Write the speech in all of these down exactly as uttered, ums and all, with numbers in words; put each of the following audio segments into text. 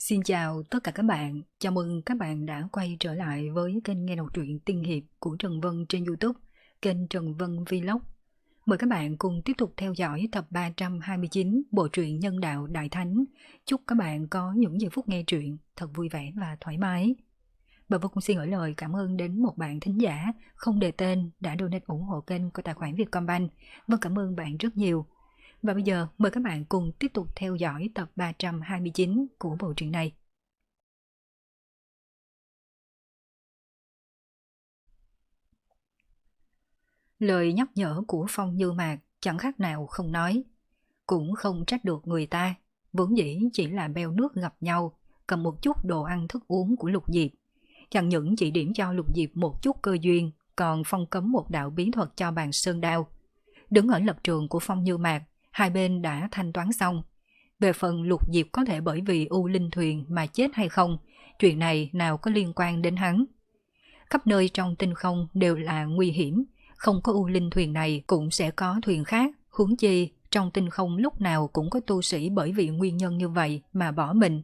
Xin chào tất cả các bạn, chào mừng các bạn đã quay trở lại với kênh nghe đọc truyện tiên hiệp của Trần Vân trên YouTube, kênh Trần Vân Vlog. Mời các bạn cùng tiếp tục theo dõi tập ba trăm hai mươi chín bộ truyện Nhân đạo Đại Thánh. Chúc các bạn có những giây phút nghe truyện thật vui vẻ và thoải mái. Bà Vân cũng xin gửi lời cảm ơn đến một bạn thính giả không đề tên đã donate ủng hộ kênh qua tài khoản Vietcombank. Vâng, cảm ơn bạn rất nhiều. Và bây giờ mời các bạn cùng tiếp tục theo dõi tập ba trăm hai mươi chín của bộ truyện này. Lời nhắc nhở của Phong Như Mạc chẳng khác nào không nói. Cũng không trách được người ta, vốn dĩ chỉ là bèo nước gặp nhau, cầm một chút đồ ăn thức uống của Lục Diệp. Chẳng những chỉ điểm cho Lục Diệp một chút cơ duyên, còn phong cấm một đạo bí thuật cho bàn sơn đao. Đứng ở lập trường của Phong Như Mạc, hai bên đã thanh toán xong. Về phần Lục Diệp có thể bởi vì U Linh Thuyền mà chết hay không, chuyện này nào có liên quan đến hắn. Khắp nơi trong tinh không đều là nguy hiểm, không có U Linh Thuyền này cũng sẽ có thuyền khác, huống chi trong tinh không lúc nào cũng có tu sĩ bởi vì nguyên nhân như vậy mà bỏ mình.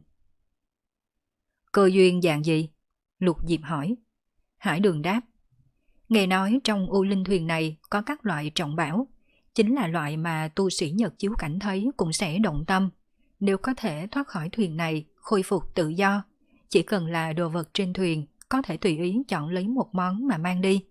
Cơ duyên dạng gì? Lục Diệp hỏi. Hải Đường đáp. Nghe nói trong U Linh Thuyền này có các loại trọng bảo, chính là loại mà tu sĩ Nhật chiếu cảnh thấy cũng sẽ động tâm. Nếu có thể thoát khỏi thuyền này, khôi phục tự do, chỉ cần là đồ vật trên thuyền, có thể tùy ý chọn lấy một món mà mang đi.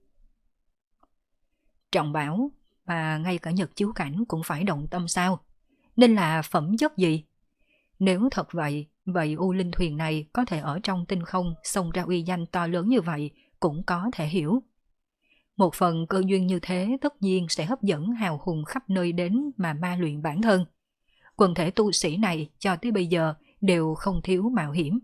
Trọng bảo mà ngay cả Nhật chiếu cảnh cũng phải động tâm sao? Nên là phẩm chất gì? Nếu thật vậy, vậy U Linh Thuyền này có thể ở trong tinh không xông ra uy danh to lớn như vậy cũng có thể hiểu. Một phần cơ duyên như thế tất nhiên sẽ hấp dẫn hào hùng khắp nơi đến mà ma luyện bản thân. Quần thể tu sĩ này cho tới bây giờ đều không thiếu mạo hiểm.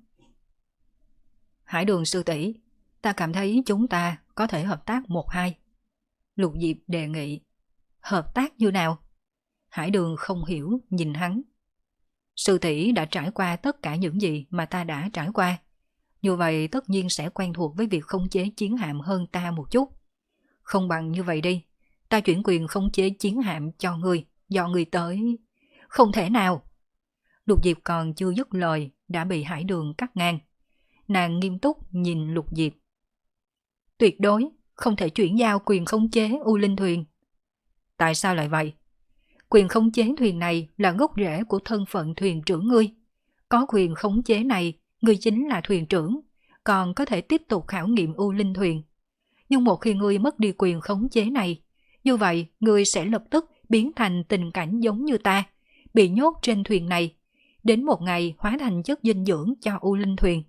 Hải Đường sư tỷ, ta cảm thấy chúng ta có thể hợp tác một hai. Lục Diệp đề nghị. Hợp tác như nào? Hải Đường không hiểu, nhìn hắn. Sư tỷ đã trải qua tất cả những gì mà ta đã trải qua. Như vậy tất nhiên sẽ quen thuộc với việc khống chế chiến hạm hơn ta một chút. Không bằng như vậy đi, ta chuyển quyền khống chế chiến hạm cho ngươi, do ngươi tới. Không thể nào. Lục Diệp còn chưa dứt lời đã bị Hải Đường cắt ngang. Nàng nghiêm túc nhìn Lục Diệp. Tuyệt đối không thể chuyển giao quyền khống chế U Linh Thuyền. Tại sao lại vậy? Quyền khống chế thuyền này là gốc rễ của thân phận thuyền trưởng ngươi. Có quyền khống chế này, ngươi chính là thuyền trưởng, còn có thể tiếp tục khảo nghiệm U Linh Thuyền. Nhưng một khi ngươi mất đi quyền khống chế này, như vậy ngươi sẽ lập tức biến thành tình cảnh giống như ta, bị nhốt trên thuyền này, đến một ngày hóa thành chất dinh dưỡng cho U Linh Thuyền.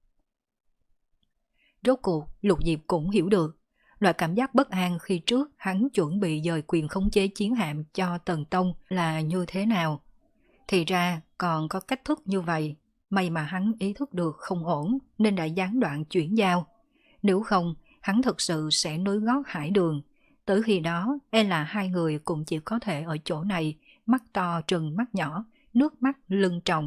Rốt cuộc, Lục Diệp cũng hiểu được loại cảm giác bất an khi trước hắn chuẩn bị dời quyền khống chế chiến hạm cho Tần Tông là như thế nào. Thì ra còn có cách thức như vậy, may mà hắn ý thức được không ổn nên đã gián đoạn chuyển giao. Nếu không, hắn thực sự sẽ nối gót Hải Đường. Tới khi đó, e là hai người cũng chỉ có thể ở chỗ này, mắt to trừng mắt nhỏ, nước mắt lưng tròng.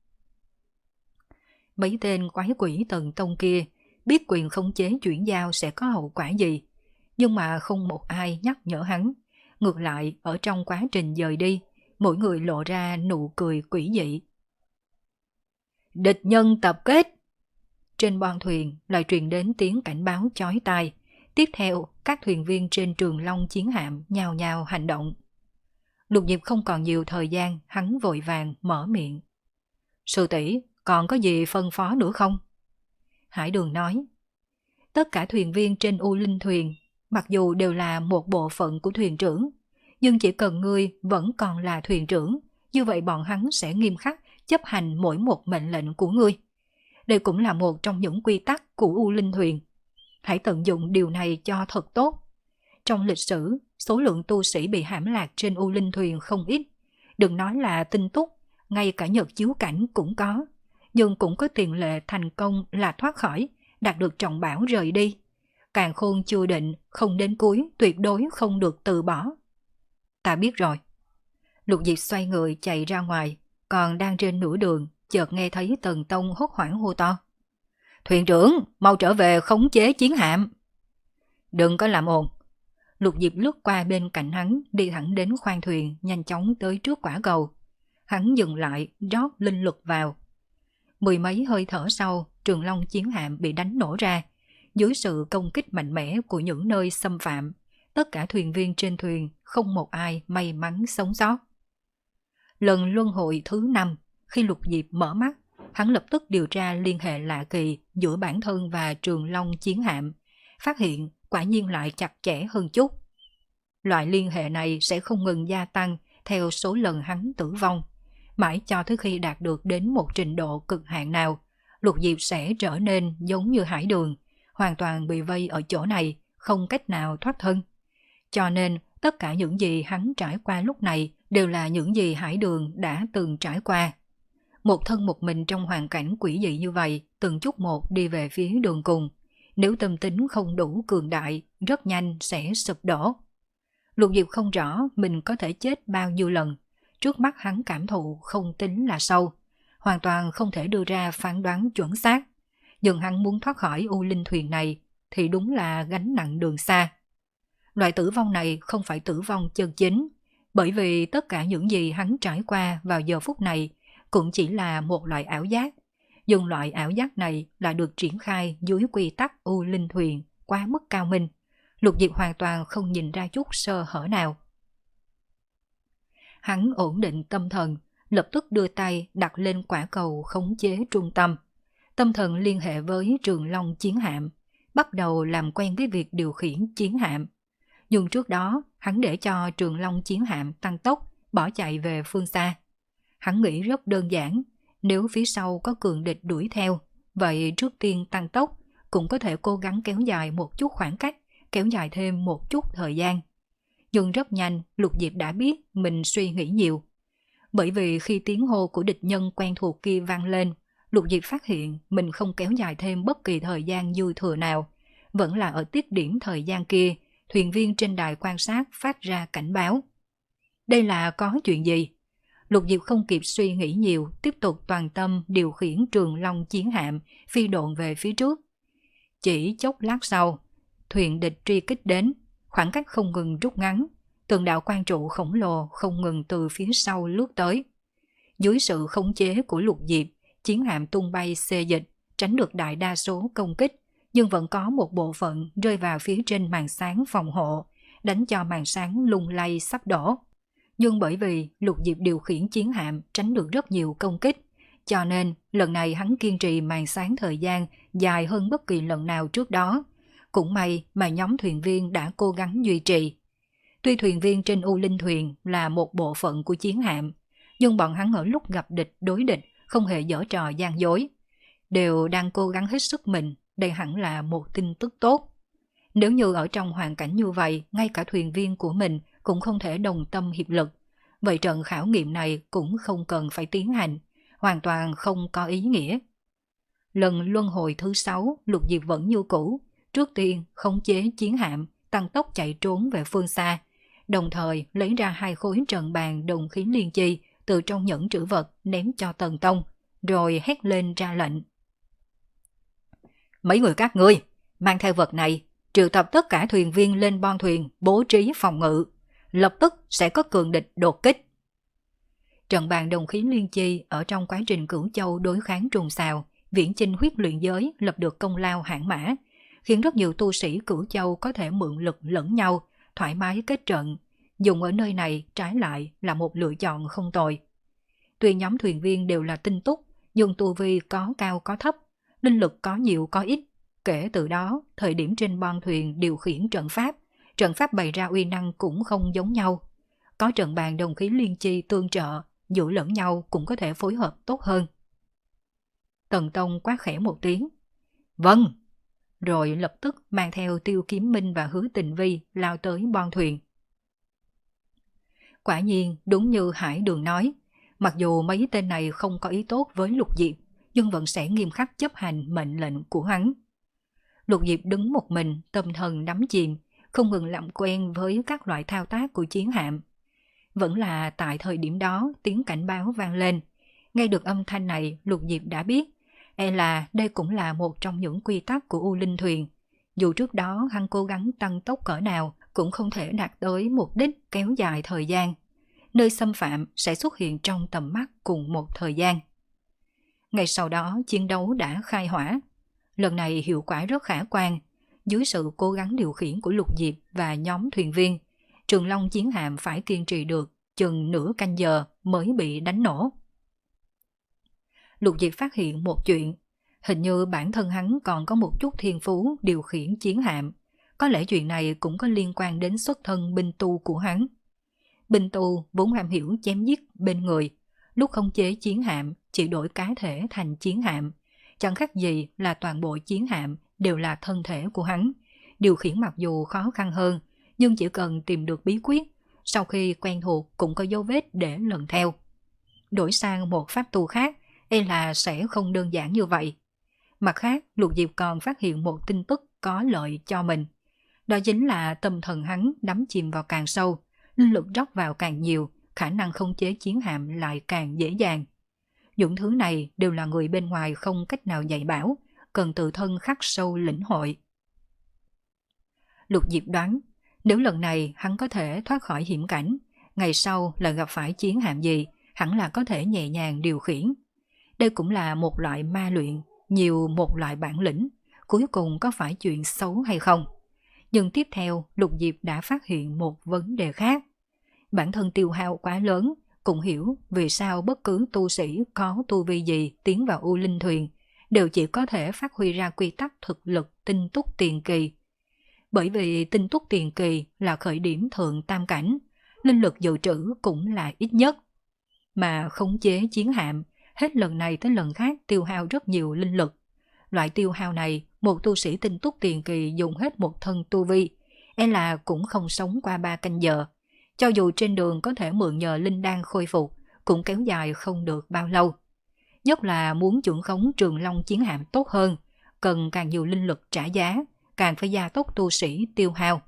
Mấy tên quái quỷ Tần Tông kia biết quyền khống chế chuyển giao sẽ có hậu quả gì, nhưng mà không một ai nhắc nhở hắn. Ngược lại, ở trong quá trình dời đi, mỗi người lộ ra nụ cười quỷ dị. Địch nhân tập kết. Trên boong thuyền lại truyền đến tiếng cảnh báo chói tai. Tiếp theo, các thuyền viên trên Trường Long chiến hạm nhào nhào hành động. Lục Diệp không còn nhiều thời gian, hắn vội vàng mở miệng. Sư tỷ, còn có gì phân phó nữa không? Hải Đường nói. Tất cả thuyền viên trên U Linh Thuyền, mặc dù đều là một bộ phận của thuyền trưởng, nhưng chỉ cần ngươi vẫn còn là thuyền trưởng, như vậy bọn hắn sẽ nghiêm khắc chấp hành mỗi một mệnh lệnh của ngươi. Đây cũng là một trong những quy tắc của U Linh Thuyền. Hãy tận dụng điều này cho thật tốt. Trong lịch sử, số lượng tu sĩ bị hãm lạc trên U Linh Thuyền không ít. Đừng nói là tinh túc, ngay cả Nhật chiếu cảnh cũng có. Nhưng cũng có tiền lệ thành công là thoát khỏi, đạt được trọng bảo rời đi. Càn khôn chưa định, không đến cuối, tuyệt đối không được từ bỏ. Ta biết rồi. Lục Diệp xoay người chạy ra ngoài, còn đang trên nửa đường, chợt nghe thấy Tần Tông hốt hoảng hô to. Thuyền trưởng, mau trở về khống chế chiến hạm. Đừng có làm ồn. Lục Diệp lướt qua bên cạnh hắn, đi thẳng đến khoang thuyền, nhanh chóng tới trước quả cầu. Hắn dừng lại, rót linh lực vào. Mười mấy hơi thở sau, Trường Long chiến hạm bị đánh nổ ra. Dưới sự công kích mạnh mẽ của những nơi xâm phạm, tất cả thuyền viên trên thuyền không một ai may mắn sống sót. Lần luân hồi thứ năm, khi Lục Diệp mở mắt, hắn lập tức điều tra liên hệ lạ kỳ giữa bản thân và Trường Long chiến hạm, phát hiện quả nhiên lại chặt chẽ hơn chút. Loại liên hệ này sẽ không ngừng gia tăng theo số lần hắn tử vong, mãi cho tới khi đạt được đến một trình độ cực hạn nào, Lục Diệp sẽ trở nên giống như hải đường, hoàn toàn bị vây ở chỗ này, không cách nào thoát thân. Cho nên, tất cả những gì hắn trải qua lúc này đều là những gì hải đường đã từng trải qua. Một thân một mình trong hoàn cảnh quỷ dị như vậy, từng chút một đi về phía đường cùng. Nếu tâm tính không đủ cường đại, rất nhanh sẽ sụp đổ. Lục Diệp không rõ mình có thể chết bao nhiêu lần. Trước mắt hắn cảm thụ không tính là sâu, hoàn toàn không thể đưa ra phán đoán chuẩn xác. Nhưng hắn muốn thoát khỏi u linh thuyền này thì đúng là gánh nặng đường xa. Loại tử vong này không phải tử vong chân chính, bởi vì tất cả những gì hắn trải qua vào giờ phút này cũng chỉ là một loại ảo giác. Nhưng loại ảo giác này là được triển khai dưới quy tắc u linh thuyền quá mức cao minh. Lục Diệp hoàn toàn không nhìn ra chút sơ hở nào. Hắn ổn định tâm thần, lập tức đưa tay đặt lên quả cầu khống chế trung tâm. Tâm thần liên hệ với Trường Long chiến hạm, bắt đầu làm quen với việc điều khiển chiến hạm. Nhưng trước đó, hắn để cho Trường Long chiến hạm tăng tốc, bỏ chạy về phương xa. Hắn nghĩ rất đơn giản, nếu phía sau có cường địch đuổi theo, vậy trước tiên tăng tốc, cũng có thể cố gắng kéo dài một chút khoảng cách, kéo dài thêm một chút thời gian. Nhưng rất nhanh, Lục Diệp đã biết mình suy nghĩ nhiều. Bởi vì khi tiếng hô của địch nhân quen thuộc kia vang lên, Lục Diệp phát hiện mình không kéo dài thêm bất kỳ thời gian dư thừa nào. Vẫn là ở tiết điểm thời gian kia, thuyền viên trên đài quan sát phát ra cảnh báo. Đây là có chuyện gì? Lục Diệp không kịp suy nghĩ nhiều, tiếp tục toàn tâm điều khiển Trường Long chiến hạm, phi độn về phía trước. Chỉ chốc lát sau, thuyền địch truy kích đến, khoảng cách không ngừng rút ngắn, từng đạo quan trụ khổng lồ không ngừng từ phía sau lướt tới. Dưới sự khống chế của Lục Diệp, chiến hạm tung bay xê dịch, tránh được đại đa số công kích, nhưng vẫn có một bộ phận rơi vào phía trên màn sáng phòng hộ, đánh cho màn sáng lung lay sắp đổ. Nhưng bởi vì Lục Diệp điều khiển chiến hạm tránh được rất nhiều công kích, cho nên lần này hắn kiên trì màn sáng thời gian dài hơn bất kỳ lần nào trước đó. Cũng may mà nhóm thuyền viên đã cố gắng duy trì. Tuy thuyền viên trên U Linh thuyền là một bộ phận của chiến hạm, nhưng bọn hắn ở lúc gặp địch đối địch không hề giở trò gian dối, đều đang cố gắng hết sức mình. Đây hẳn là một tin tức tốt. Nếu như ở trong hoàn cảnh như vậy, ngay cả thuyền viên của mình cũng không thể đồng tâm hiệp lực, vậy trận khảo nghiệm này cũng không cần phải tiến hành, hoàn toàn không có ý nghĩa. Lần luân hồi thứ sáu, Lục Diệp vẫn như cũ, trước tiên khống chế chiến hạm, tăng tốc chạy trốn về phương xa, đồng thời lấy ra hai khối trận bàn đồng khí liên chi từ trong nhẫn trữ vật ném cho Tần Tông, rồi hét lên ra lệnh. Mấy người các ngươi, mang theo vật này, triệu tập tất cả thuyền viên lên bon thuyền, bố trí phòng ngự. Lập tức sẽ có cường địch đột kích. Trận bàn đồng khí liên chi ở trong quá trình Cửu Châu đối kháng trùng xào, viễn chinh huyết luyện giới lập được công lao hãn mã, khiến rất nhiều tu sĩ Cửu Châu có thể mượn lực lẫn nhau, thoải mái kết trận. Dùng ở nơi này trái lại là một lựa chọn không tồi. Tuy nhóm thuyền viên đều là tinh túc, nhưng tu vi có cao có thấp, linh lực có nhiều có ít. Kể từ đó, thời điểm trên bon thuyền điều khiển trận pháp, trận pháp bày ra uy năng cũng không giống nhau. Có trận bàn đồng khí liên chi tương trợ, giữa lẫn nhau cũng có thể phối hợp tốt hơn. Tần Tông quát khẽ một tiếng. Vâng! Rồi lập tức mang theo Tiêu Kiếm Minh và Hứa Tình Vi lao tới bon thuyền. Quả nhiên, đúng như Hải Đường nói, mặc dù mấy tên này không có ý tốt với Lục Diệp, nhưng vẫn sẽ nghiêm khắc chấp hành mệnh lệnh của hắn. Lục Diệp đứng một mình, tâm thần đắm chìm, không ngừng làm quen với các loại thao tác của chiến hạm. Vẫn là tại thời điểm đó tiếng cảnh báo vang lên. Nghe được âm thanh này, Lục Diệp đã biết, e là đây cũng là một trong những quy tắc của U Linh thuyền. Dù trước đó hắn cố gắng tăng tốc cỡ nào, cũng không thể đạt tới mục đích kéo dài thời gian. Nơi xâm phạm sẽ xuất hiện trong tầm mắt cùng một thời gian. Ngay sau đó chiến đấu đã khai hỏa. Lần này hiệu quả rất khả quan. Dưới sự cố gắng điều khiển của Lục Diệp và nhóm thuyền viên, Trường Long chiến hạm phải kiên trì được chừng nửa canh giờ mới bị đánh nổ. Lục Diệp phát hiện một chuyện, hình như bản thân hắn còn có một chút thiên phú điều khiển chiến hạm. Có lẽ chuyện này cũng có liên quan đến xuất thân binh tu của hắn. Binh tu vốn am hiểu chém giết bên người, lúc khống chế chiến hạm chỉ đổi cá thể thành chiến hạm, chẳng khác gì là toàn bộ chiến hạm đều là thân thể của hắn. Điều khiển mặc dù khó khăn hơn, nhưng chỉ cần tìm được bí quyết, sau khi quen thuộc cũng có dấu vết để lần theo. Đổi sang một pháp tu khác, e là sẽ không đơn giản như vậy. Mặt khác, Lục Diệp còn phát hiện một tin tức có lợi cho mình. Đó chính là tâm thần hắn đắm chìm vào càng sâu, linh lực rót vào càng nhiều, khả năng khống chế chiến hạm lại càng dễ dàng. Những thứ này đều là người bên ngoài không cách nào dạy bảo, cần tự thân khắc sâu lĩnh hội. Lục Diệp đoán, nếu lần này hắn có thể thoát khỏi hiểm cảnh, ngày sau là gặp phải chiến hạm gì, hẳn là có thể nhẹ nhàng điều khiển. Đây cũng là một loại ma luyện, nhiều một loại bản lĩnh, cuối cùng có phải chuyện xấu hay không? Nhưng tiếp theo, Lục Diệp đã phát hiện một vấn đề khác. Bản thân tiêu hao quá lớn, cũng hiểu vì sao bất cứ tu sĩ có tu vi gì tiến vào U Linh Thuyền đều chỉ có thể phát huy ra quy tắc thực lực tinh túc tiền kỳ. Bởi vì tinh túc tiền kỳ là khởi điểm thượng tam cảnh, linh lực dự trữ cũng là ít nhất. Mà khống chế chiến hạm, hết lần này tới lần khác tiêu hao rất nhiều linh lực. Loại tiêu hao này, một tu sĩ tinh túc tiền kỳ dùng hết một thân tu vi, e là cũng không sống qua ba canh giờ. Cho dù trên đường có thể mượn nhờ linh đan khôi phục, cũng kéo dài không được bao lâu. Nhất là muốn chuẩn khống Trường Long chiến hạm tốt hơn, cần càng nhiều linh lực trả giá, càng phải gia tốc tu sĩ tiêu hao.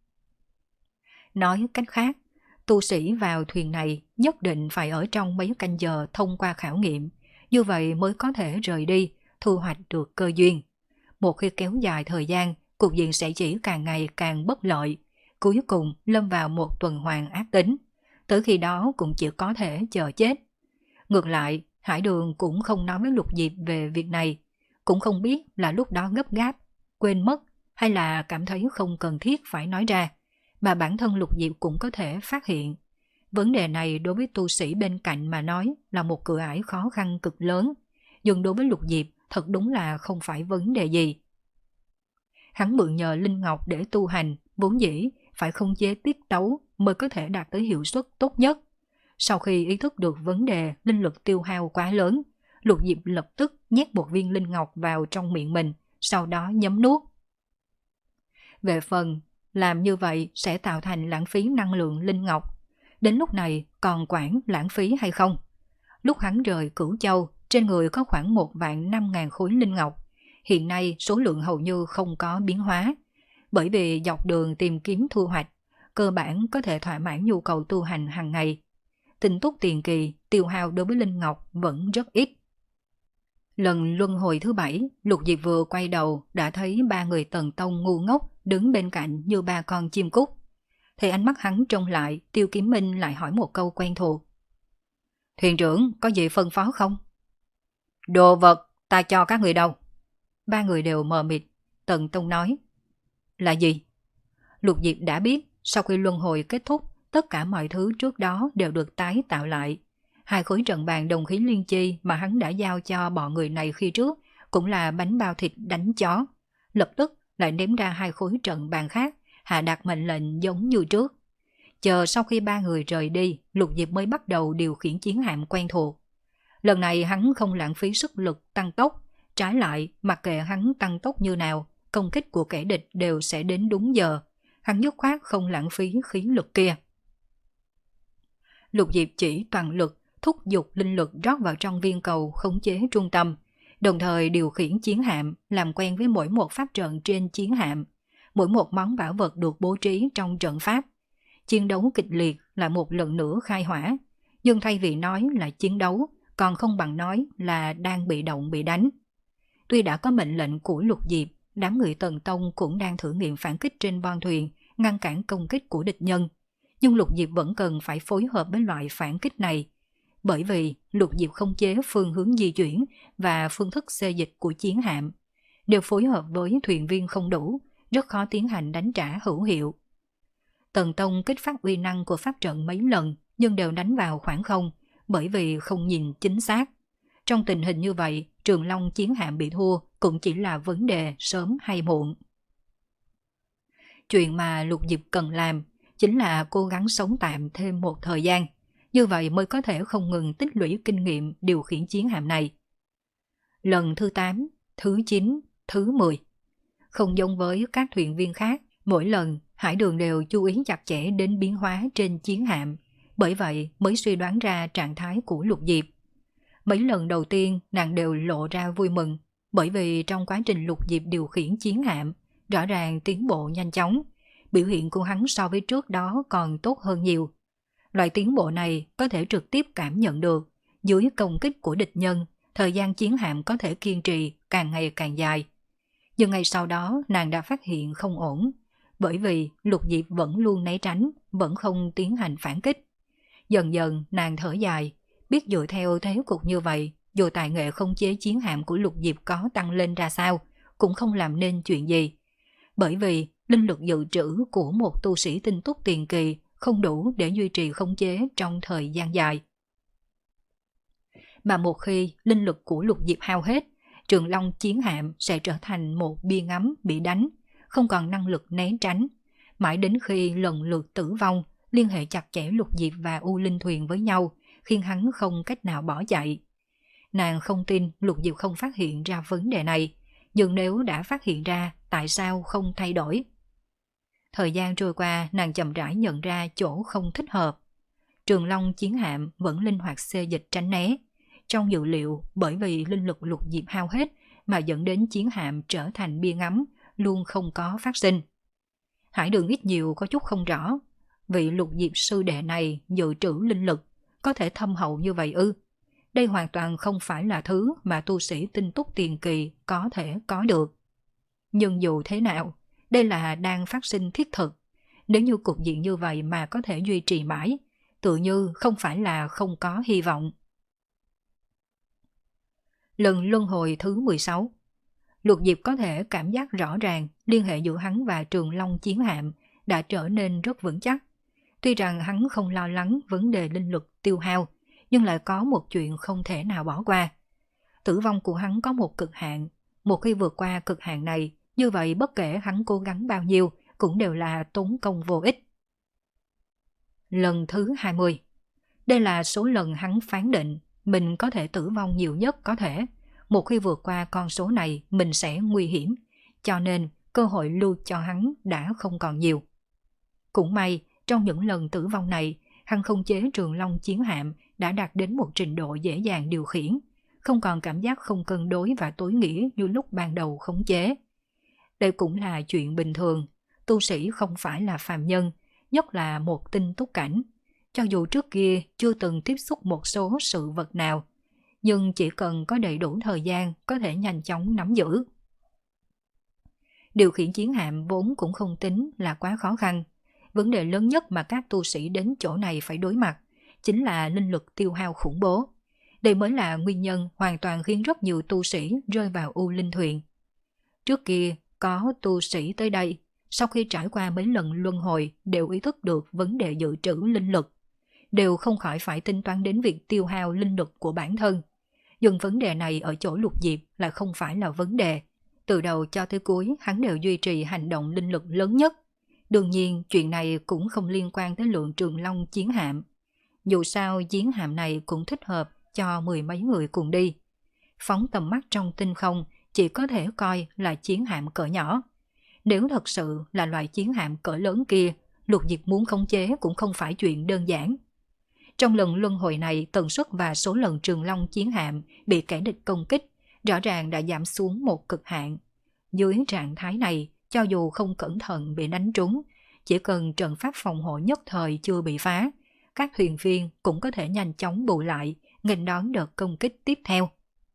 Nói cách khác, tu sĩ vào thuyền này nhất định phải ở trong mấy canh giờ thông qua khảo nghiệm, như vậy mới có thể rời đi, thu hoạch được cơ duyên. Một khi kéo dài thời gian, cục diện sẽ chỉ càng ngày càng bất lợi, cuối cùng lâm vào một tuần hoàn ác tính, tới khi đó cũng chỉ có thể chờ chết. Ngược lại, Hải Đường cũng không nói với Lục Diệp về việc này, cũng không biết là lúc đó gấp gáp, quên mất hay là cảm thấy không cần thiết phải nói ra, mà bản thân Lục Diệp cũng có thể phát hiện. Vấn đề này đối với tu sĩ bên cạnh mà nói là một cửa ải khó khăn cực lớn, nhưng đối với Lục Diệp thật đúng là không phải vấn đề gì. Hắn mượn nhờ Linh Ngọc để tu hành, vốn dĩ phải khống chế tiết tấu mới có thể đạt tới hiệu suất tốt nhất. Sau khi ý thức được vấn đề linh lực tiêu hao quá lớn, Lục Diệp lập tức nhét một viên Linh Ngọc vào trong miệng mình, sau đó nhấm nuốt. Về phần, làm như vậy sẽ tạo thành lãng phí năng lượng Linh Ngọc. Đến lúc này còn quản lãng phí hay không? Lúc hắn rời Cửu Châu, trên người có khoảng một vạn năm ngàn khối Linh Ngọc. Hiện nay số lượng hầu như không có biến hóa, bởi vì dọc đường tìm kiếm thu hoạch, cơ bản có thể thỏa mãn nhu cầu tu hành hàng ngày. Tinh túc tiền kỳ, tiêu hao đối với Linh Ngọc vẫn rất ít. Lần luân hồi thứ bảy, Lục Diệp vừa quay đầu đã thấy ba người Tần Tông ngu ngốc đứng bên cạnh như ba con chim cút. Thì ánh mắt hắn trông lại, Tiêu Kiếm Minh lại hỏi một câu quen thuộc. Thuyền trưởng có gì phân phó không? Đồ vật ta cho các người đâu? Ba người đều mờ mịt. Tần Tông nói. Là gì? Lục Diệp đã biết, sau khi luân hồi kết thúc, tất cả mọi thứ trước đó đều được tái tạo lại. Hai khối trận bàn đồng khí liên chi mà hắn đã giao cho bọn người này khi trước cũng là bánh bao thịt đánh chó. Lập tức lại ném ra hai khối trận bàn khác, hạ đạt mệnh lệnh giống như trước. Chờ sau khi ba người rời đi, Lục Diệp mới bắt đầu điều khiển chiến hạm quen thuộc. Lần này hắn không lãng phí sức lực tăng tốc, trái lại mặc kệ hắn tăng tốc như nào, công kích của kẻ địch đều sẽ đến đúng giờ. Hắn dứt khoát không lãng phí khí lực kia. Lục Diệp chỉ toàn lực thúc giục linh lực rót vào trong viên cầu khống chế trung tâm, đồng thời điều khiển chiến hạm, làm quen với mỗi một pháp trận trên chiến hạm. Mỗi một món bảo vật được bố trí trong trận pháp. Chiến đấu kịch liệt là một lần nữa khai hỏa, nhưng thay vì nói là chiến đấu, còn không bằng nói là đang bị động bị đánh. Tuy đã có mệnh lệnh của Lục Diệp, đám người Tần Tông cũng đang thử nghiệm phản kích trên bon thuyền, ngăn cản công kích của địch nhân. Nhưng Lục Diệp vẫn cần phải phối hợp với loại phản kích này. bởi vì Lục Diệp không chế phương hướng di chuyển và phương thức xê dịch của chiến hạm, đều phối hợp với thuyền viên không đủ, rất khó tiến hành đánh trả hữu hiệu. Tần Tông kích phát uy năng của pháp trận mấy lần nhưng đều đánh vào khoảng không, bởi vì không nhìn chính xác. Trong tình hình như vậy, Trường Long chiến hạm bị thua cũng chỉ là vấn đề sớm hay muộn. Chuyện mà Lục Diệp cần làm chính là cố gắng sống tạm thêm một thời gian, như vậy mới có thể không ngừng tích lũy kinh nghiệm điều khiển chiến hạm này. Lần thứ tám, thứ chín, thứ mười. Không giống với các thuyền viên khác, mỗi lần Hải Đường đều chú ý chặt chẽ đến biến hóa trên chiến hạm, bởi vậy mới suy đoán ra trạng thái của Lục Diệp. Mấy lần đầu tiên nàng đều lộ ra vui mừng, bởi vì trong quá trình Lục Diệp điều khiển chiến hạm, rõ ràng tiến bộ nhanh chóng, biểu hiện của hắn so với trước đó còn tốt hơn nhiều. Loại tiến bộ này có thể trực tiếp cảm nhận được, dưới công kích của địch nhân, thời gian chiến hạm có thể kiên trì càng ngày càng dài. Nhưng ngày sau đó nàng đã phát hiện không ổn, bởi vì Lục Diệp vẫn luôn né tránh, vẫn không tiến hành phản kích. Dần dần nàng thở dài, biết dựa theo thế cục như vậy, dù tài nghệ khống chế chiến hạm của Lục Diệp có tăng lên ra sao, cũng không làm nên chuyện gì. Bởi vì linh lực dự trữ của một tu sĩ tinh túc tiền kỳ không đủ để duy trì khống chế trong thời gian dài. Mà một khi linh lực của Lục Diệp hao hết, Trường Long chiến hạm sẽ trở thành một bia ngắm bị đánh, không còn năng lực né tránh, mãi đến khi lần lượt tử vong, liên hệ chặt chẽ Lục Diệp và U Linh Thuyền với nhau, khiến hắn không cách nào bỏ chạy. Nàng không tin Lục Diệp không phát hiện ra vấn đề này, nhưng nếu đã phát hiện ra, tại sao không thay đổi? Thời gian trôi qua, nàng chậm rãi nhận ra chỗ không thích hợp. Trường Long chiến hạm vẫn linh hoạt xê dịch tránh né. Trong dự liệu, bởi vì linh lực Lục Diệp hao hết mà dẫn đến chiến hạm trở thành bia ngắm, luôn không có phát sinh. Hải Đường ít nhiều có chút không rõ, vị Lục Diệp sư đệ này dự trữ linh lực có thể thâm hậu như vậy ư? Đây hoàn toàn không phải là thứ mà tu sĩ tinh túc tiền kỳ có thể có được. Nhưng dù thế nào, đây là đang phát sinh thiết thực. Nếu như cục diện như vậy mà có thể duy trì mãi, tự như không phải là không có hy vọng. Lần luân hồi thứ mười sáu. Lục Diệp có thể cảm giác rõ ràng liên hệ giữa hắn và Trường Long chiến hạm đã trở nên rất vững chắc. Tuy rằng hắn không lo lắng vấn đề linh lực tiêu hao, nhưng lại có một chuyện không thể nào bỏ qua. Tử vong của hắn có một cực hạn, một khi vượt qua cực hạn này, như vậy bất kể hắn cố gắng bao nhiêu cũng đều là tốn công vô ích. Lần thứ hai mươi. Đây là số lần hắn phán định mình có thể tử vong nhiều nhất có thể. Một khi vượt qua con số này mình sẽ nguy hiểm, cho nên cơ hội lưu cho hắn đã không còn nhiều. Cũng may, trong những lần tử vong này, hắn không chế Trường Long chiến hạm đã đạt đến một trình độ dễ dàng điều khiển, không còn cảm giác không cân đối và tối nghĩa như lúc ban đầu khống chế. Đây cũng là chuyện bình thường, tu sĩ không phải là phàm nhân, nhất là một tinh túc cảnh. Cho dù trước kia chưa từng tiếp xúc một số sự vật nào, nhưng chỉ cần có đầy đủ thời gian có thể nhanh chóng nắm giữ. Điều khiển chiến hạm vốn cũng không tính là quá khó khăn. Vấn đề lớn nhất mà các tu sĩ đến chỗ này phải đối mặt chính là linh lực tiêu hao khủng bố. Đây mới là nguyên nhân hoàn toàn khiến rất nhiều tu sĩ rơi vào U Linh Thuyền. Trước kia có tu sĩ tới đây, sau khi trải qua mấy lần luân hồi đều ý thức được vấn đề dự trữ linh lực, đều không khỏi phải tính toán đến việc tiêu hao linh lực của bản thân. Nhưng vấn đề này ở chỗ Lục Diệp là không phải là vấn đề. Từ đầu cho tới cuối hắn đều duy trì hành động linh lực lớn nhất. Đương nhiên chuyện này cũng không liên quan tới lượng Trường Long chiến hạm. Dù sao chiến hạm này cũng thích hợp cho mười mấy người cùng đi. Phóng tầm mắt trong tinh không chỉ có thể coi là chiến hạm cỡ nhỏ. Nếu thật sự là loại chiến hạm cỡ lớn kia, Lục Diệp muốn khống chế cũng không phải chuyện đơn giản. Trong lần luân hồi này, tần suất và số lần Trường Long chiến hạm bị kẻ địch công kích rõ ràng đã giảm xuống một cực hạn. Dưới trạng thái này, cho dù không cẩn thận bị đánh trúng, chỉ cần trận pháp phòng hộ nhất thời chưa bị phá, các thuyền viên cũng có thể nhanh chóng bù lại, nghênh đón đợt công kích tiếp theo.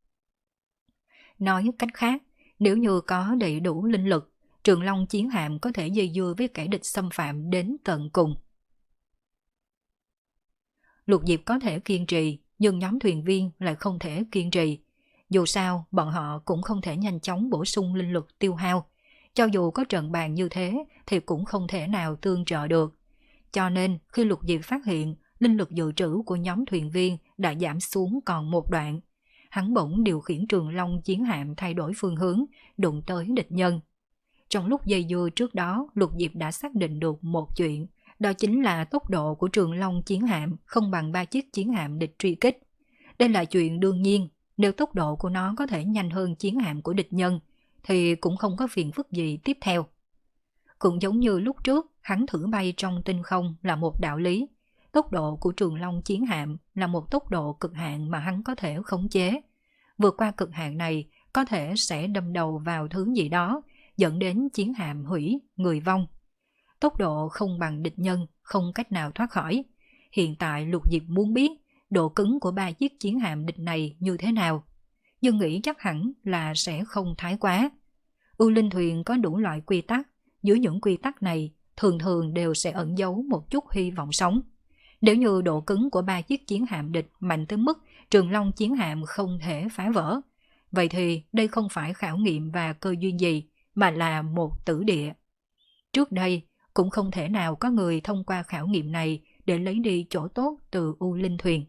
Nói cách khác, nếu như có đầy đủ linh lực, Trường Long chiến hạm có thể dây dưa với kẻ địch xâm phạm đến tận cùng. Lục Diệp có thể kiên trì, nhưng nhóm thuyền viên lại không thể kiên trì. Dù sao, bọn họ cũng không thể nhanh chóng bổ sung linh lực tiêu hao. Cho dù có trận bàn như thế thì cũng không thể nào tương trợ được. Cho nên khi Lục Diệp phát hiện linh lực dự trữ của nhóm thuyền viên đã giảm xuống còn một đoạn, hắn bỗng điều khiển Trường Long chiến hạm thay đổi phương hướng, đụng tới địch nhân. Trong lúc dây dưa trước đó, Lục Diệp đã xác định được một chuyện, đó chính là tốc độ của Trường Long chiến hạm không bằng ba chiếc chiến hạm địch truy kích. Đây là chuyện đương nhiên, nếu tốc độ của nó có thể nhanh hơn chiến hạm của địch nhân, thì cũng không có phiền phức gì tiếp theo. Cũng giống như lúc trước, hắn thử bay trong tinh không là một đạo lý. Tốc độ của Trường Long chiến hạm là một tốc độ cực hạn mà hắn có thể khống chế. Vượt qua cực hạn này, có thể sẽ đâm đầu vào thứ gì đó, dẫn đến chiến hạm hủy, người vong. Tốc độ không bằng địch nhân, không cách nào thoát khỏi. Hiện tại Lục Diệp muốn biết độ cứng của ba chiếc chiến hạm địch này như thế nào. Nhưng nghĩ chắc hẳn là sẽ không thái quá. U Linh thuyền có đủ loại quy tắc, dưới những quy tắc này thường thường đều sẽ ẩn giấu một chút hy vọng sống. Nếu như độ cứng của ba chiếc chiến hạm địch mạnh tới mức Trường Long chiến hạm không thể phá vỡ, vậy thì đây không phải khảo nghiệm và cơ duyên gì, mà là một tử địa. Trước đây, cũng không thể nào có người thông qua khảo nghiệm này để lấy đi chỗ tốt từ U Linh thuyền.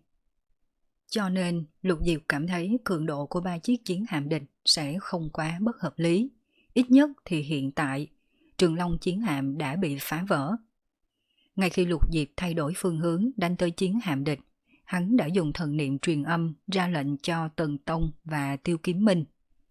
Cho nên, Lục Diệp cảm thấy cường độ của ba chiếc chiến hạm địch sẽ không quá bất hợp lý. Ít nhất thì hiện tại, Trường Long chiến hạm đã bị phá vỡ. Ngay khi Lục Diệp thay đổi phương hướng đánh tới chiến hạm địch, hắn đã dùng thần niệm truyền âm ra lệnh cho Tần Tông và Tiêu Kiếm Minh.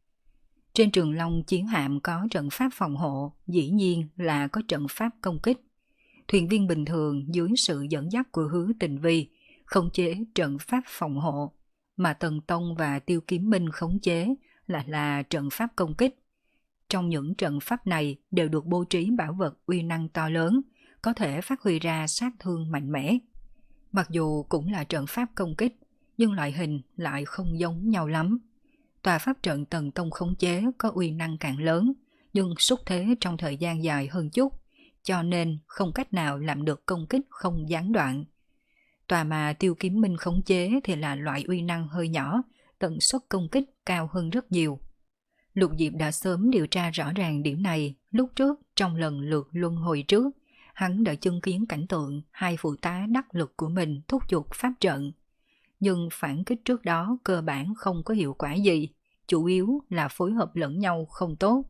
Trên Trường Long chiến hạm có trận pháp phòng hộ, dĩ nhiên là có trận pháp công kích. Thuyền viên bình thường dưới sự dẫn dắt của Hứa Tình Vi khống chế trận pháp phòng hộ, mà Tần Tông và Tiêu Kiếm Minh khống chế là là trận pháp công kích. Trong những trận pháp này đều được bố trí bảo vật uy năng to lớn, có thể phát huy ra sát thương mạnh mẽ. Mặc dù cũng là trận pháp công kích, nhưng loại hình lại không giống nhau lắm. Tòa pháp trận Tần Tông khống chế có uy năng càng lớn, nhưng xúc thế trong thời gian dài hơn chút, cho nên không cách nào làm được công kích không gián đoạn. Tòa mà Tiêu Kiếm Minh khống chế thì là loại uy năng hơi nhỏ, tần suất công kích cao hơn rất nhiều. Lục Diệp đã sớm điều tra rõ ràng điểm này, lúc trước trong lần lượt luân hồi trước, hắn đã chứng kiến cảnh tượng hai phụ tá đắc lực của mình thúc giục pháp trận. Nhưng phản kích trước đó cơ bản không có hiệu quả gì, chủ yếu là phối hợp lẫn nhau không tốt.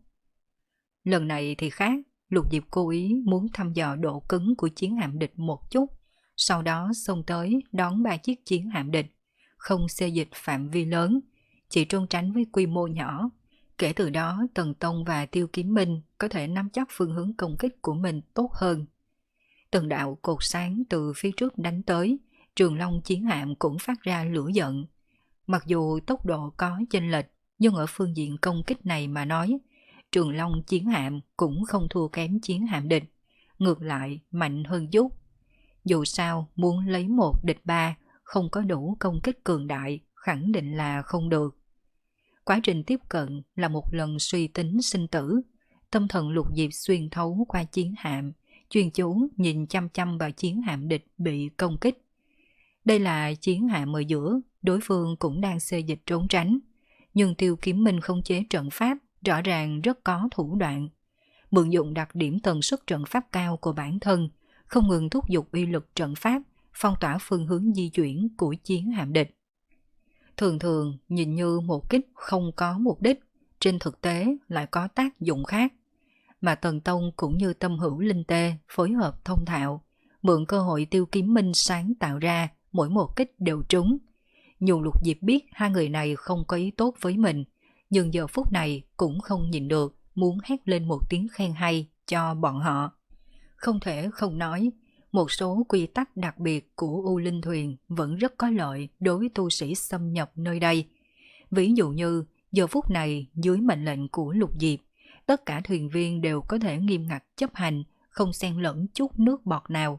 Lần này thì khác, Lục Diệp cố ý muốn thăm dò độ cứng của chiến hạm địch một chút, sau đó xông tới đón ba chiếc chiến hạm địch, không xê dịch phạm vi lớn, chỉ trốn tránh với quy mô nhỏ. Kể từ đó Tần Tông và Tiêu Kiếm Minh có thể nắm chắc phương hướng công kích của mình tốt hơn. Từng đạo cột sáng từ phía trước đánh tới, Trường Long chiến hạm cũng phát ra lửa giận. Mặc dù tốc độ có chênh lệch, nhưng ở phương diện công kích này mà nói, Trường Long chiến hạm cũng không thua kém chiến hạm địch, ngược lại mạnh hơn chút. Dù sao muốn lấy một địch ba, không có đủ công kích cường đại, khẳng định là không được. Quá trình tiếp cận là một lần suy tính sinh tử. Tâm thần Lục Diệp xuyên thấu qua chiến hạm, chuyên chú nhìn chăm chăm vào chiến hạm địch bị công kích. Đây là chiến hạm ở giữa, đối phương cũng đang xê dịch trốn tránh. Nhưng Tiêu Kiếm Minh không chế trận pháp, rõ ràng rất có thủ đoạn. Mượn dụng đặc điểm tần suất trận pháp cao của bản thân, không ngừng thúc giục uy lực trận pháp, phong tỏa phương hướng di chuyển của chiến hạm địch. Thường thường nhìn như một kích không có mục đích, trên thực tế lại có tác dụng khác. Mà Tần Tông cũng như Tâm Hữu Linh Tê phối hợp thông thạo, mượn cơ hội Tiêu Kiếm Minh sáng tạo ra, mỗi một kích đều trúng. Dù Lục Diệp biết hai người này không có ý tốt với mình, nhưng giờ phút này cũng không nhìn được, muốn hét lên một tiếng khen hay cho bọn họ. Không thể không nói, một số quy tắc đặc biệt của U Linh Thuyền vẫn rất có lợi đối với tu sĩ xâm nhập nơi đây. Ví dụ như, giờ phút này dưới mệnh lệnh của Lục Diệp, tất cả thuyền viên đều có thể nghiêm ngặt chấp hành, không xen lẫn chút nước bọt nào.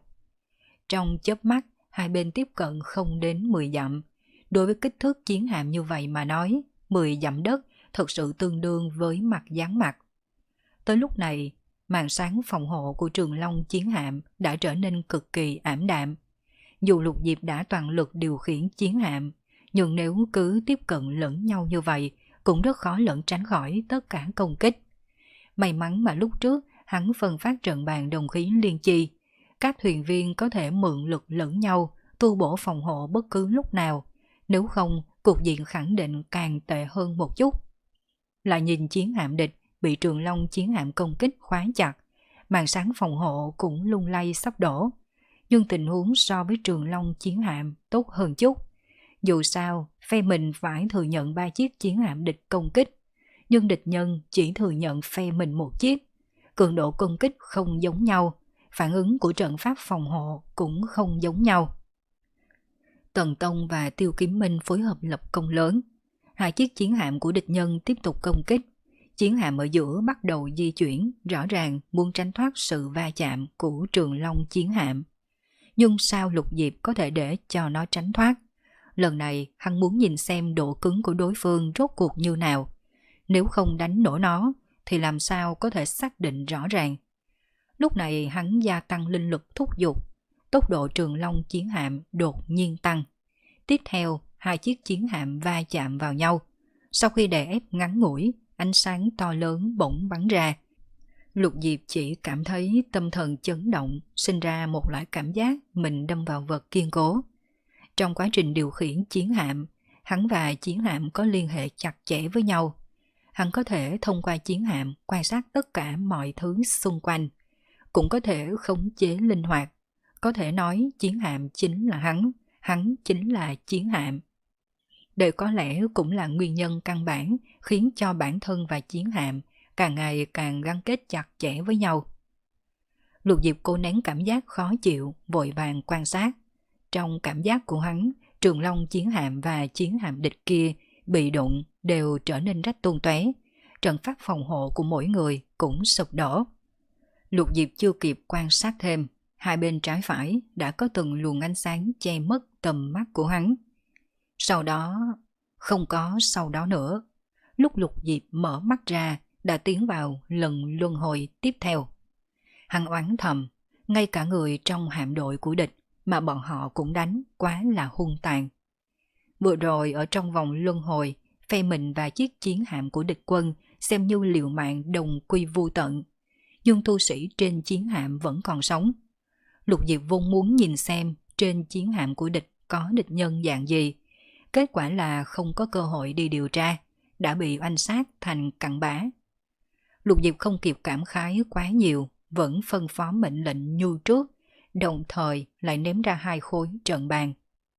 Trong chớp mắt, hai bên tiếp cận không đến mười dặm. Đối với kích thước chiến hạm như vậy mà nói, mười dặm đất thực sự tương đương với mặt dán mặt. Tới lúc này, màn sáng phòng hộ của Trường Long chiến hạm đã trở nên cực kỳ ảm đạm. Dù Lục Diệp đã toàn lực điều khiển chiến hạm, Nhưng nếu cứ tiếp cận lẫn nhau như vậy, cũng rất khó lẫn tránh khỏi tất cả công kích. May mắn mà lúc trước hắn phân phát trận bàn đồng khí liên chi, các thuyền viên có thể mượn lực lẫn nhau, tu bổ phòng hộ bất cứ lúc nào, nếu không cục diện khẳng định càng tệ hơn một chút. Lại nhìn chiến hạm địch bị Trường Long chiến hạm công kích khóa chặt, màn sáng phòng hộ cũng lung lay sắp đổ, nhưng tình huống so với Trường Long chiến hạm tốt hơn chút. Dù sao, phe mình phải thừa nhận ba chiếc chiến hạm địch công kích, nhưng địch nhân chỉ thừa nhận phe mình một chiếc. Cường độ công kích không giống nhau, phản ứng của trận pháp phòng hộ cũng không giống nhau. Tần Tông và Tiêu Kiếm Minh phối hợp lập công lớn. Hai chiếc chiến hạm của địch nhân tiếp tục công kích. Chiến hạm ở giữa bắt đầu di chuyển, rõ ràng muốn tránh thoát sự va chạm của Trường Long chiến hạm. Nhưng sao Lục Diệp có thể để cho nó tránh thoát? Lần này hắn muốn nhìn xem độ cứng của đối phương rốt cuộc như nào. Nếu không đánh nổ nó, thì làm sao có thể xác định rõ ràng. Lúc này hắn gia tăng linh lực thúc giục, tốc độ Trường Long chiến hạm đột nhiên tăng. Tiếp theo, hai chiếc chiến hạm va chạm vào nhau. Sau khi đè ép ngắn ngủi, ánh sáng to lớn bỗng bắn ra. Lục Diệp chỉ cảm thấy tâm thần chấn động, sinh ra một loại cảm giác mình đâm vào vật kiên cố. Trong quá trình điều khiển chiến hạm, hắn và chiến hạm có liên hệ chặt chẽ với nhau. Hắn có thể thông qua chiến hạm quan sát tất cả mọi thứ xung quanh, cũng có thể khống chế linh hoạt. Có thể nói chiến hạm chính là hắn, hắn chính là chiến hạm. Đây có lẽ cũng là nguyên nhân căn bản khiến cho bản thân và chiến hạm càng ngày càng gắn kết chặt chẽ với nhau. Lục Diệp cố nén cảm giác khó chịu, vội vàng quan sát. Trong cảm giác của hắn, Trường Long chiến hạm và chiến hạm địch kia bị đụng đều trở nên rách tung tóe. Trận pháp phòng hộ của mỗi người cũng sụp đổ. Lục Diệp chưa kịp quan sát thêm, hai bên trái phải đã có từng luồng ánh sáng che mất tầm mắt của hắn. Sau đó, không có sau đó nữa. Lúc Lục Diệp mở mắt ra, đã tiến vào lần luân hồi tiếp theo. Hắn oán thầm, ngay cả người trong hạm đội của địch mà bọn họ cũng đánh quá là hung tàn. Vừa rồi ở trong vòng luân hồi, phe mình và chiếc chiến hạm của địch quân xem như liều mạng đồng quy vu tận. Nhưng tu sĩ trên chiến hạm vẫn còn sống. Lục Diệp vốn muốn nhìn xem trên chiến hạm của địch có địch nhân dạng gì. Kết quả là không có cơ hội đi điều tra, đã bị oanh sát thành cặn bã. Lục Diệp không kịp cảm khái quá nhiều, vẫn phân phó mệnh lệnh như trước, đồng thời lại ném ra hai khối trận bàn.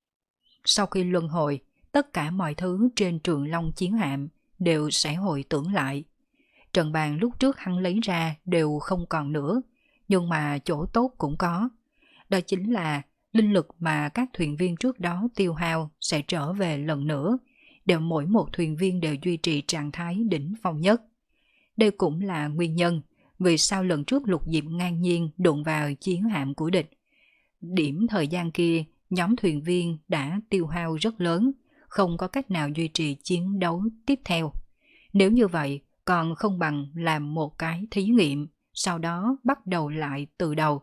Sau khi luân hồi, tất cả mọi thứ trên Trường Long chiến hạm đều sẽ hồi tưởng lại. Trận bàn lúc trước hắn lấy ra đều không còn nữa, nhưng mà chỗ tốt cũng có. Đó chính là linh lực mà các thuyền viên trước đó tiêu hao sẽ trở về lần nữa, đều mỗi một thuyền viên đều duy trì trạng thái đỉnh phong nhất. Đây cũng là nguyên nhân vì sao lần trước Lục Diệp ngang nhiên đụng vào chiến hạm của địch. Điểm thời gian kia, nhóm thuyền viên đã tiêu hao rất lớn, không có cách nào duy trì chiến đấu tiếp theo. Nếu như vậy, còn không bằng làm một cái thí nghiệm, sau đó bắt đầu lại từ đầu.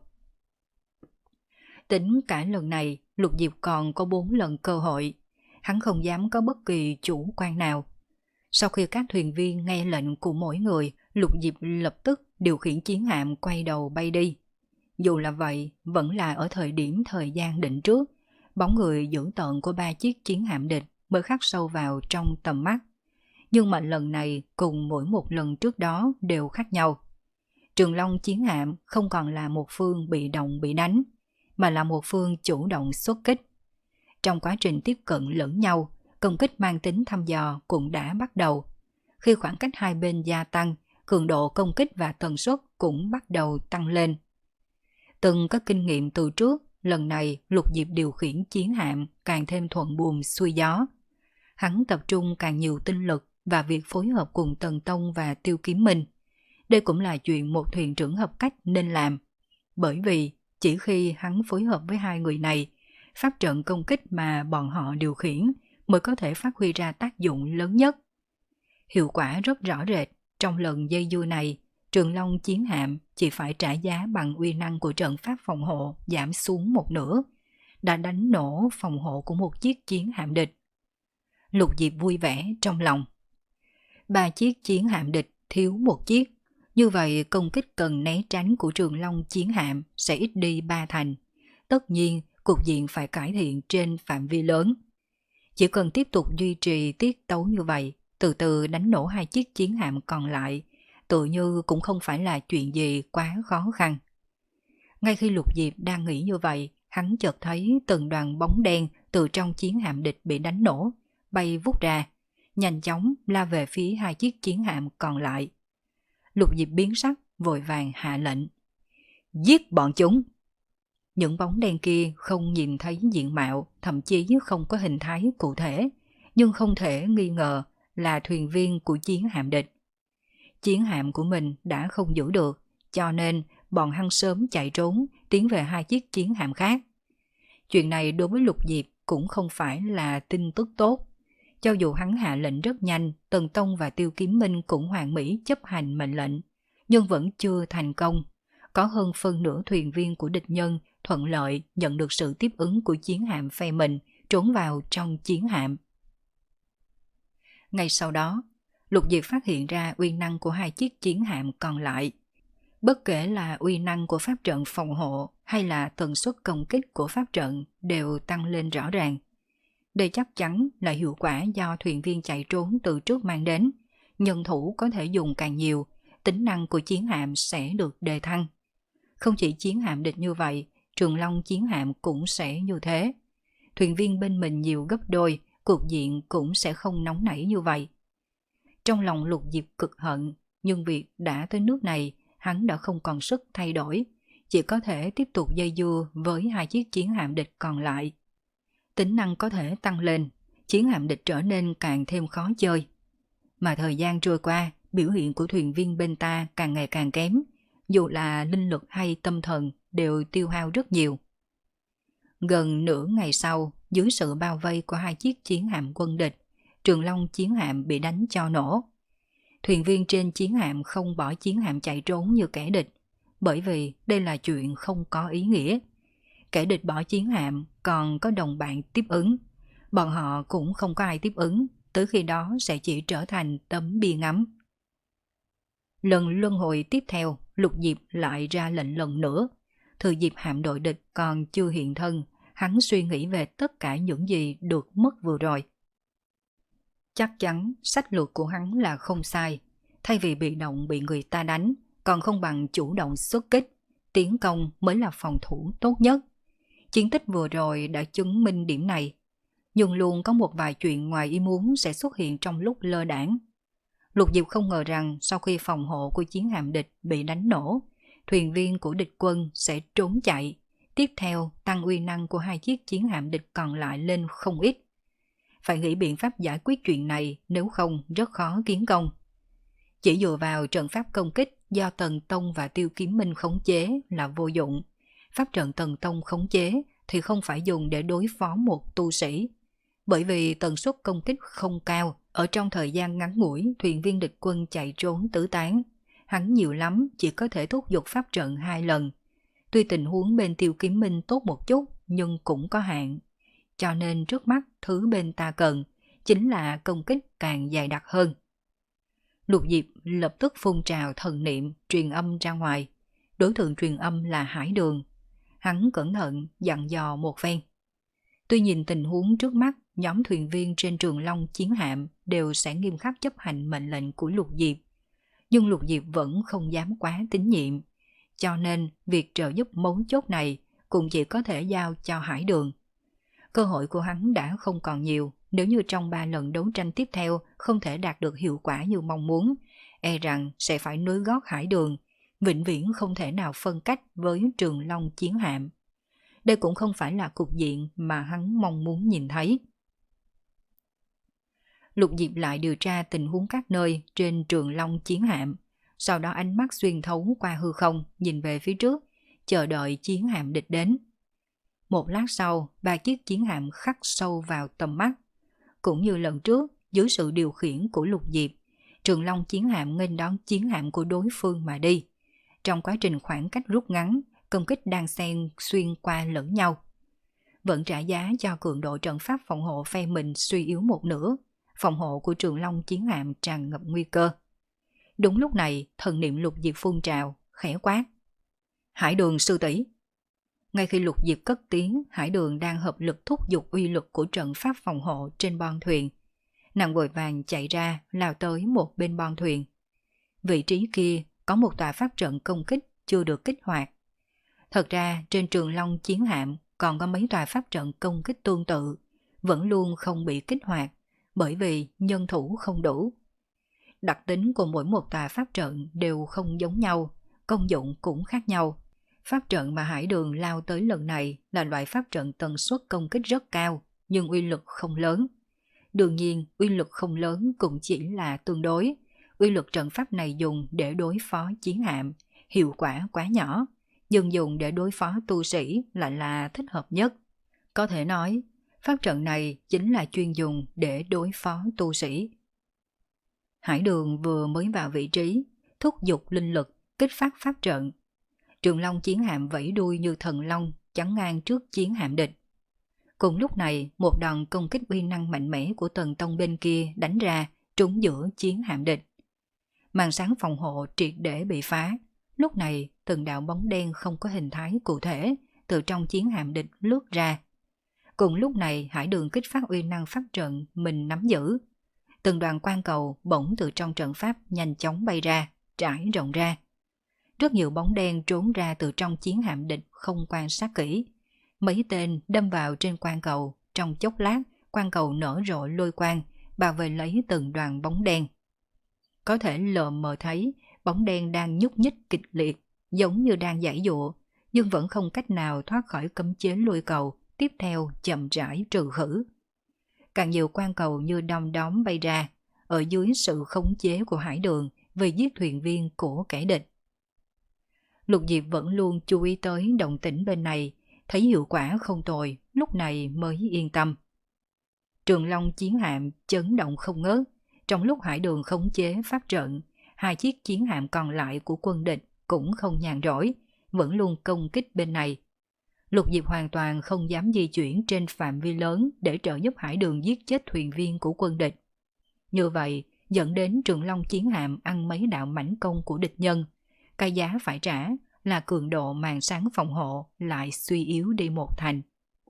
Tính cả lần này, Lục Diệp còn có bốn lần cơ hội. Hắn không dám có bất kỳ chủ quan nào. Sau khi các thuyền viên nghe lệnh của mỗi người, Lục Diệp lập tức điều khiển chiến hạm quay đầu bay đi. Dù là vậy, vẫn là ở thời điểm thời gian định trước, bóng người dữ tợn của ba chiếc chiến hạm địch mới khắc sâu vào trong tầm mắt. Nhưng mà lần này cùng mỗi một lần trước đó đều khác nhau. Trường Long chiến hạm không còn là một phương bị động bị đánh, mà là một phương chủ động xuất kích. Trong quá trình tiếp cận lẫn nhau, công kích mang tính thăm dò cũng đã bắt đầu. Khi khoảng cách hai bên gia tăng, cường độ công kích và tần suất cũng bắt đầu tăng lên. Từng có kinh nghiệm từ trước, lần này Lục Diệp điều khiển chiến hạm càng thêm thuận buồm xuôi gió. Hắn tập trung càng nhiều tinh lực và việc phối hợp cùng Tần Tông và Tiêu Kiếm Minh. Đây cũng là chuyện một thuyền trưởng hợp cách nên làm. Bởi vì chỉ khi hắn phối hợp với hai người này, pháp trận công kích mà bọn họ điều khiển mới có thể phát huy ra tác dụng lớn nhất. Hiệu quả rất rõ rệt. Trong lần dây dưa này, Trường Long chiến hạm chỉ phải trả giá bằng uy năng của trận pháp phòng hộ giảm xuống một nửa, đã đánh nổ phòng hộ của một chiếc chiến hạm địch. Lục Diệp vui vẻ trong lòng. Ba chiếc chiến hạm địch thiếu một chiếc, như vậy công kích cần né tránh của Trường Long chiến hạm sẽ ít đi ba thành. Tất nhiên, cục diện phải cải thiện trên phạm vi lớn. Chỉ cần tiếp tục duy trì tiết tấu như vậy, từ từ đánh nổ hai chiếc chiến hạm còn lại, tự như cũng không phải là chuyện gì quá khó khăn. Ngay khi Lục Diệp đang nghĩ như vậy, hắn chợt thấy từng đoàn bóng đen từ trong chiến hạm địch bị đánh nổ, bay vút ra, nhanh chóng la về phía hai chiếc chiến hạm còn lại. Lục Diệp biến sắc, vội vàng hạ lệnh. Giết bọn chúng! Những bóng đen kia không nhìn thấy diện mạo, thậm chí không có hình thái cụ thể, nhưng không thể nghi ngờ là thuyền viên của chiến hạm địch. Chiến hạm của mình đã không giữ được, cho nên bọn hắn sớm chạy trốn, tiến về hai chiếc chiến hạm khác. Chuyện này đối với Lục Diệp cũng không phải là tin tức tốt. Cho dù hắn hạ lệnh rất nhanh, Tần Tông và Tiêu Kiếm Minh cũng hoàn mỹ chấp hành mệnh lệnh, nhưng vẫn chưa thành công. Có hơn phân nửa thuyền viên của địch nhân thuận lợi nhận được sự tiếp ứng của chiến hạm phe mình, trốn vào trong chiến hạm. Ngay sau đó, Lục Diệp phát hiện ra uy năng của hai chiếc chiến hạm còn lại. Bất kể là uy năng của pháp trận phòng hộ hay là tần suất công kích của pháp trận đều tăng lên rõ ràng. Đây chắc chắn là hiệu quả do thuyền viên chạy trốn từ trước mang đến. Nhân thủ có thể dùng càng nhiều, tính năng của chiến hạm sẽ được đề thăng. Không chỉ chiến hạm địch như vậy, Trường Long chiến hạm cũng sẽ như thế. Thuyền viên bên mình nhiều gấp đôi, cục diện cũng sẽ không nóng nảy như vậy. Trong lòng Lục Diệp cực hận, nhưng việc đã tới nước này, hắn đã không còn sức thay đổi, chỉ có thể tiếp tục dây dưa với hai chiếc chiến hạm địch còn lại. Tính năng có thể tăng lên, chiến hạm địch trở nên càng thêm khó chơi. Mà thời gian trôi qua, biểu hiện của thuyền viên bên ta càng ngày càng kém, dù là linh lực hay tâm thần đều tiêu hao rất nhiều. Gần nửa ngày sau, dưới sự bao vây của hai chiếc chiến hạm quân địch, Trường Long chiến hạm bị đánh cho nổ. Thuyền viên trên chiến hạm không bỏ chiến hạm chạy trốn như kẻ địch, bởi vì đây là chuyện không có ý nghĩa. Kẻ địch bỏ chiến hạm còn có đồng bạn tiếp ứng, bọn họ cũng không có ai tiếp ứng, tới khi đó sẽ chỉ trở thành tấm bia ngắm. Lần luân hồi tiếp theo, Lục Diệp lại ra lệnh lần nữa. Thừa dịp hạm đội địch còn chưa hiện thân, hắn suy nghĩ về tất cả những gì được mất vừa rồi. Chắc chắn sách lược của hắn là không sai. Thay vì bị động bị người ta đánh, còn không bằng chủ động xuất kích. Tiến công mới là phòng thủ tốt nhất. Chiến tích vừa rồi đã chứng minh điểm này. Nhưng luôn có một vài chuyện ngoài ý muốn sẽ xuất hiện trong lúc lơ đãng. Lục Diệp không ngờ rằng sau khi phòng hộ của chiến hạm địch bị đánh nổ, thuyền viên của địch quân sẽ trốn chạy. Tiếp theo tăng uy năng của hai chiếc chiến hạm địch còn lại lên không ít. Phải nghĩ biện pháp giải quyết chuyện này, nếu không rất khó kiến công. Chỉ dựa vào trận pháp công kích do Tần Tông và Tiêu Kiếm Minh khống chế là vô dụng. Pháp trận Tần Tông khống chế thì không phải dùng để đối phó một tu sĩ. Bởi vì tần suất công kích không cao, ở trong thời gian ngắn ngủi thuyền viên địch quân chạy trốn tứ tán. Hắn nhiều lắm chỉ có thể thúc giục pháp trận hai lần. Tuy tình huống bên Tiêu Kiếm Minh tốt một chút nhưng cũng có hạn. Cho nên trước mắt thứ bên ta cần chính là công kích càng dày đặc hơn. Lục Diệp lập tức phun trào thần niệm truyền âm ra ngoài. Đối tượng truyền âm là Hải Đường. Hắn cẩn thận dặn dò một phen. Tuy nhìn tình huống trước mắt, nhóm thuyền viên trên Trường Long chiến hạm đều sẽ nghiêm khắc chấp hành mệnh lệnh của Lục Diệp. Nhưng Lục Diệp vẫn không dám quá tín nhiệm. Cho nên việc trợ giúp mấu chốt này cũng chỉ có thể giao cho Hải Đường. Cơ hội của hắn đã không còn nhiều. Nếu như trong ba lần đấu tranh tiếp theo không thể đạt được hiệu quả như mong muốn, e rằng sẽ phải nối gót Hải Đường, vĩnh viễn không thể nào phân cách với Trường Long chiến hạm. Đây cũng không phải là cục diện mà hắn mong muốn nhìn thấy. Lục Diệp lại điều tra tình huống các nơi trên Trường Long chiến hạm, sau đó ánh mắt xuyên thấu qua hư không nhìn về phía trước, chờ đợi chiến hạm địch đến. Một lát sau, ba chiếc chiến hạm khắc sâu vào tầm mắt. Cũng như lần trước, dưới sự điều khiển của Lục Diệp, Trường Long chiến hạm nghênh đón chiến hạm của đối phương mà đi. Trong quá trình khoảng cách rút ngắn, công kích đang xen xuyên qua lẫn nhau. vẫn trả giá cho cường độ trận pháp phòng hộ phe mình suy yếu một nửa, phòng hộ của Trường Long chiến hạm tràn ngập nguy cơ. Đúng lúc này, thần niệm Lục Diệp phun trào, khẽ quát. Hải Đường sư tỷ. Ngay khi Lục Diệp cất tiếng, Hải Đường đang hợp lực thúc giục uy lực của trận pháp phòng hộ trên bon thuyền. Nàng vội vàng chạy ra, lao tới một bên bon thuyền. Vị trí kia có một tòa pháp trận công kích chưa được kích hoạt. Thật ra trên Trường Long chiến hạm còn có mấy tòa pháp trận công kích tương tự, vẫn luôn không bị kích hoạt, bởi vì nhân thủ không đủ. Đặc tính của mỗi một tòa pháp trận đều không giống nhau, công dụng cũng khác nhau. Pháp trận mà Hải Đường lao tới lần này là loại pháp trận tần suất công kích rất cao, nhưng uy lực không lớn. Đương nhiên, uy lực không lớn cũng chỉ là tương đối. Uy lực trận pháp này dùng để đối phó chiến hạm, hiệu quả quá nhỏ, nhưng dùng để đối phó tu sĩ lại là thích hợp nhất. Có thể nói, pháp trận này chính là chuyên dùng để đối phó tu sĩ. Hải Đường vừa mới vào vị trí, thúc giục linh lực, kích phát pháp trận. Trường Long chiến hạm vẫy đuôi như thần long, chắn ngang trước chiến hạm địch. Cùng lúc này, một đòn công kích uy năng mạnh mẽ của Tần Tông bên kia đánh ra, trúng giữa chiến hạm địch. Màn sáng phòng hộ triệt để bị phá. Lúc này, từng đạo bóng đen không có hình thái cụ thể từ trong chiến hạm địch lướt ra. Cùng lúc này, Hải Đường kích phát uy năng pháp trận mình nắm giữ. Từng đoàn quang cầu bỗng từ trong trận pháp nhanh chóng bay ra, trải rộng ra. Rất nhiều bóng đen trốn ra từ trong chiến hạm địch không quan sát kỹ. Mấy tên đâm vào trên quang cầu, trong chốc lát, quang cầu nở rộ lôi quang, bao vây lấy từng đoàn bóng đen. Có thể lờ mờ thấy bóng đen đang nhúc nhích kịch liệt, giống như đang giãy giụa, nhưng vẫn không cách nào thoát khỏi cấm chế lôi cầu, tiếp theo chậm rãi trừ khử. Càng nhiều quang cầu như đom đóm bay ra, ở dưới sự khống chế của Hải Đường về giết thuyền viên của kẻ địch. Lục Diệp vẫn luôn chú ý tới động tĩnh bên này, thấy hiệu quả không tồi, lúc này mới yên tâm. Trường Long chiến hạm chấn động không ngớt, trong lúc Hải Đường khống chế pháp trận, hai chiếc chiến hạm còn lại của quân địch cũng không nhàn rỗi, vẫn luôn công kích bên này. Lục Diệp hoàn toàn không dám di chuyển trên phạm vi lớn để trợ giúp Hải Đường giết chết thuyền viên của quân địch. Như vậy, dẫn đến Trường Long chiến hạm ăn mấy đạo mãnh công của địch nhân. Cái giá phải trả là cường độ màn sáng phòng hộ lại suy yếu đi một thành.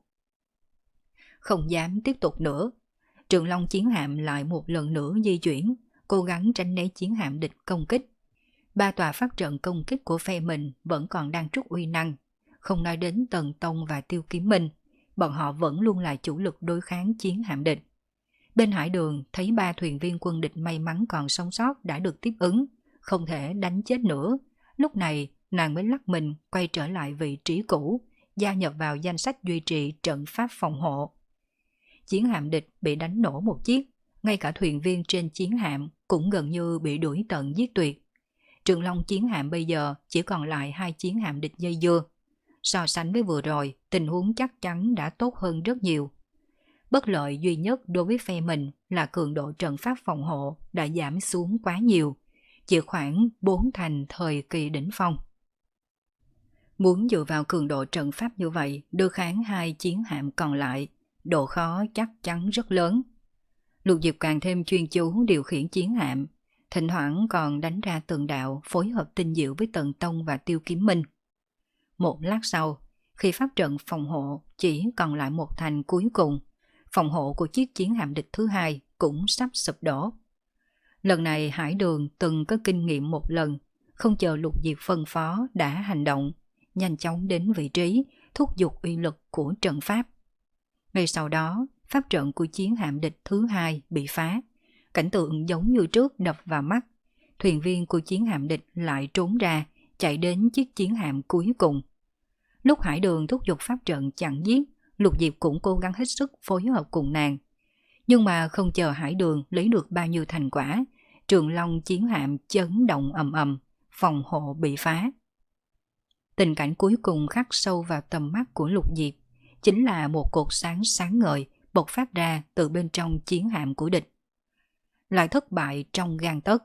Không dám tiếp tục nữa, Trường Long chiến hạm lại một lần nữa di chuyển, cố gắng tránh né chiến hạm địch công kích. Ba tòa pháp trận công kích của phe mình vẫn còn đang trút uy năng, không nói đến Tần Tông và Tiêu Kiếm Minh, bọn họ vẫn luôn là chủ lực đối kháng chiến hạm địch. Bên Hải Đường thấy ba thuyền viên quân địch may mắn còn sống sót đã được tiếp ứng, không thể đánh chết nữa. Lúc này, nàng mới lắc mình quay trở lại vị trí cũ, gia nhập vào danh sách duy trì trận pháp phòng hộ. Chiến hạm địch bị đánh nổ một chiếc, ngay cả thuyền viên trên chiến hạm cũng gần như bị đuổi tận giết tuyệt. Trường Long chiến hạm bây giờ chỉ còn lại hai chiến hạm địch dây dưa. So sánh với vừa rồi, tình huống chắc chắn đã tốt hơn rất nhiều. Bất lợi duy nhất đối với phe mình là cường độ trận pháp phòng hộ đã giảm xuống quá nhiều, chỉ khoảng bốn thành thời kỳ đỉnh phong. Muốn dựa vào cường độ trận pháp như vậy đưa kháng hai chiến hạm còn lại, độ khó chắc chắn rất lớn. Lục Diệp càng thêm chuyên chú điều khiển chiến hạm, thỉnh thoảng còn đánh ra từng đạo phối hợp tinh diệu với Tần Tông và Tiêu Kiếm Minh. Một lát sau, khi pháp trận phòng hộ chỉ còn lại một thành cuối cùng, phòng hộ của chiếc chiến hạm địch thứ hai cũng sắp sụp đổ. Lần này Hải Đường từng có kinh nghiệm một lần, không chờ Lục Diệp phân phó đã hành động, nhanh chóng đến vị trí, thúc giục uy lực của trận pháp. Ngay sau đó, pháp trận của chiến hạm địch thứ hai bị phá, cảnh tượng giống như trước đập vào mắt. Thuyền viên của chiến hạm địch lại trốn ra, chạy đến chiếc chiến hạm cuối cùng. Lúc Hải Đường thúc giục pháp trận chặn giết, Lục Diệp cũng cố gắng hết sức phối hợp cùng nàng. Nhưng mà không chờ Hải Đường lấy được bao nhiêu thành quả, Trường Long chiến hạm chấn động ầm ầm, phòng hộ bị phá. Tình cảnh cuối cùng khắc sâu vào tầm mắt của Lục Diệp chính là một cột sáng sáng ngời bộc phát ra từ bên trong chiến hạm của địch. Lại thất bại trong gang tấc.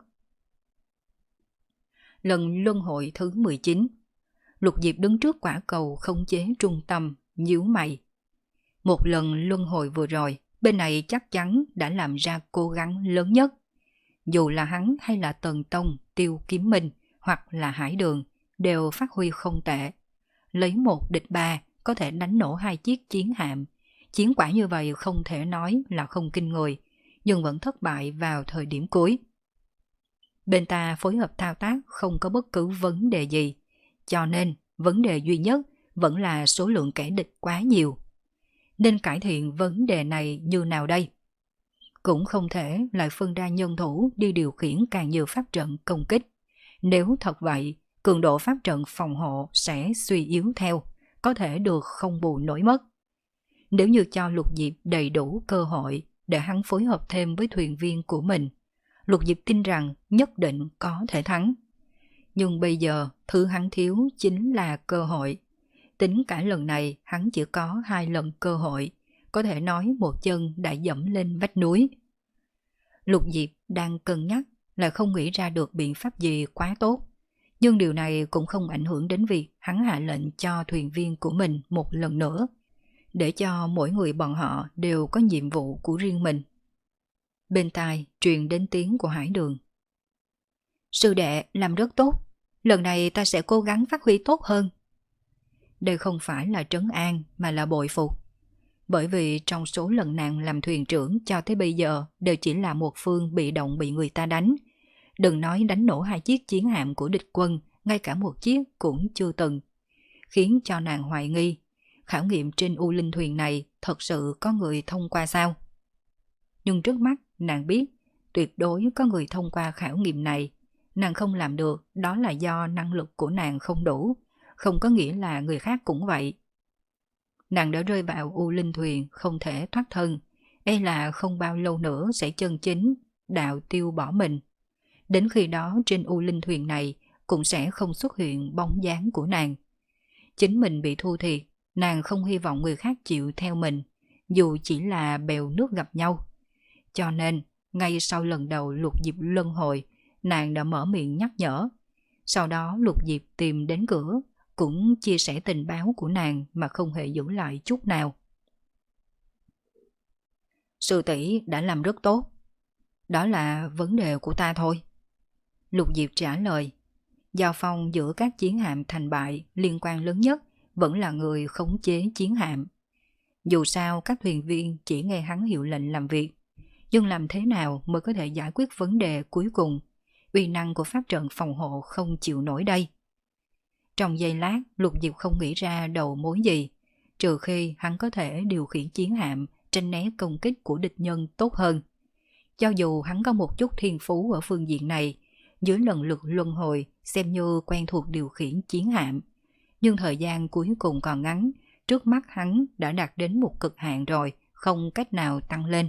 Lần luân hội thứ mười chín, Lục Diệp đứng trước quả cầu khống chế trung tâm, nhíu mày. Một lần luân hồi vừa rồi, bên này chắc chắn đã làm ra cố gắng lớn nhất. Dù là hắn hay là Tần Tông, Tiêu Kiếm Minh hoặc là Hải Đường đều phát huy không tệ. Lấy một địch ba có thể đánh nổ hai chiếc chiến hạm. Chiến quả như vậy không thể nói là không kinh người, nhưng vẫn thất bại vào thời điểm cuối. Bên ta phối hợp thao tác không có bất cứ vấn đề gì, cho nên vấn đề duy nhất vẫn là số lượng kẻ địch quá nhiều. Nên cải thiện vấn đề này như nào đây? Cũng không thể lại phân ra nhân thủ đi điều khiển càng nhiều pháp trận công kích. Nếu thật vậy, cường độ pháp trận phòng hộ sẽ suy yếu theo, có thể được không bù nổi mất. Nếu như cho Lục Diệp đầy đủ cơ hội để hắn phối hợp thêm với thuyền viên của mình, Lục Diệp tin rằng nhất định có thể thắng. Nhưng bây giờ thứ hắn thiếu chính là cơ hội. Tính cả lần này hắn chỉ có hai lần cơ hội, có thể nói một chân đã dẫm lên vách núi. Lục Diệp đang cân nhắc lại không nghĩ ra được biện pháp gì quá tốt. Nhưng điều này cũng không ảnh hưởng đến việc hắn hạ lệnh cho thuyền viên của mình một lần nữa, để cho mỗi người bọn họ đều có nhiệm vụ của riêng mình. Bên tai truyền đến tiếng của Hải Đường. Sư đệ làm rất tốt, lần này ta sẽ cố gắng phát huy tốt hơn. Đây không phải là trấn an mà là bội phục. Bởi vì trong số lần nàng làm thuyền trưởng cho tới bây giờ đều chỉ là một phương bị động bị người ta đánh. Đừng nói đánh nổ hai chiếc chiến hạm của địch quân, ngay cả một chiếc cũng chưa từng. Khiến cho nàng hoài nghi, khảo nghiệm trên U Linh thuyền này thật sự có người thông qua sao? Nhưng trước mắt nàng biết tuyệt đối có người thông qua khảo nghiệm này. Nàng không làm được đó là do năng lực của nàng không đủ, không có nghĩa là người khác cũng vậy. Nàng đã rơi vào U Linh thuyền không thể thoát thân, e là không bao lâu nữa sẽ chân chính đạo tiêu bỏ mình. Đến khi đó trên U Linh thuyền này cũng sẽ không xuất hiện bóng dáng của nàng. Chính mình bị thua thiệt, nàng không hy vọng người khác chịu theo mình, dù chỉ là bèo nước gặp nhau. Cho nên, ngay sau lần đầu Lục Diệp luân hồi, nàng đã mở miệng nhắc nhở. Sau đó Lục Diệp tìm đến cửa, cũng chia sẻ tình báo của nàng mà không hề giữ lại chút nào. Sư tỷ đã làm rất tốt. Đó là vấn đề của ta thôi. Lục Diệp trả lời. Giao phong giữa các chiến hạm thành bại liên quan lớn nhất vẫn là người khống chế chiến hạm. Dù sao các thuyền viên chỉ nghe hắn hiệu lệnh làm việc, nhưng làm thế nào mới có thể giải quyết vấn đề cuối cùng? Uy năng của pháp trận phòng hộ không chịu nổi đây. Trong giây lát, Lục Diệp không nghĩ ra đầu mối gì, trừ khi hắn có thể điều khiển chiến hạm tránh né công kích của địch nhân tốt hơn. Cho dù hắn có một chút thiên phú ở phương diện này, dưới lần lượt luân hồi xem như quen thuộc điều khiển chiến hạm, nhưng thời gian cuối cùng còn ngắn, trước mắt hắn đã đạt đến một cực hạn rồi, không cách nào tăng lên.